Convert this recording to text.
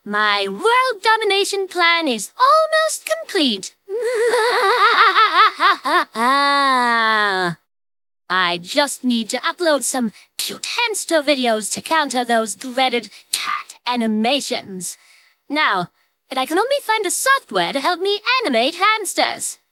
My world domination plan is almost complete. I just need to upload some cute hamster videos to counter those dreaded cat animations. Now, but I can only find the software to help me animate hamsters.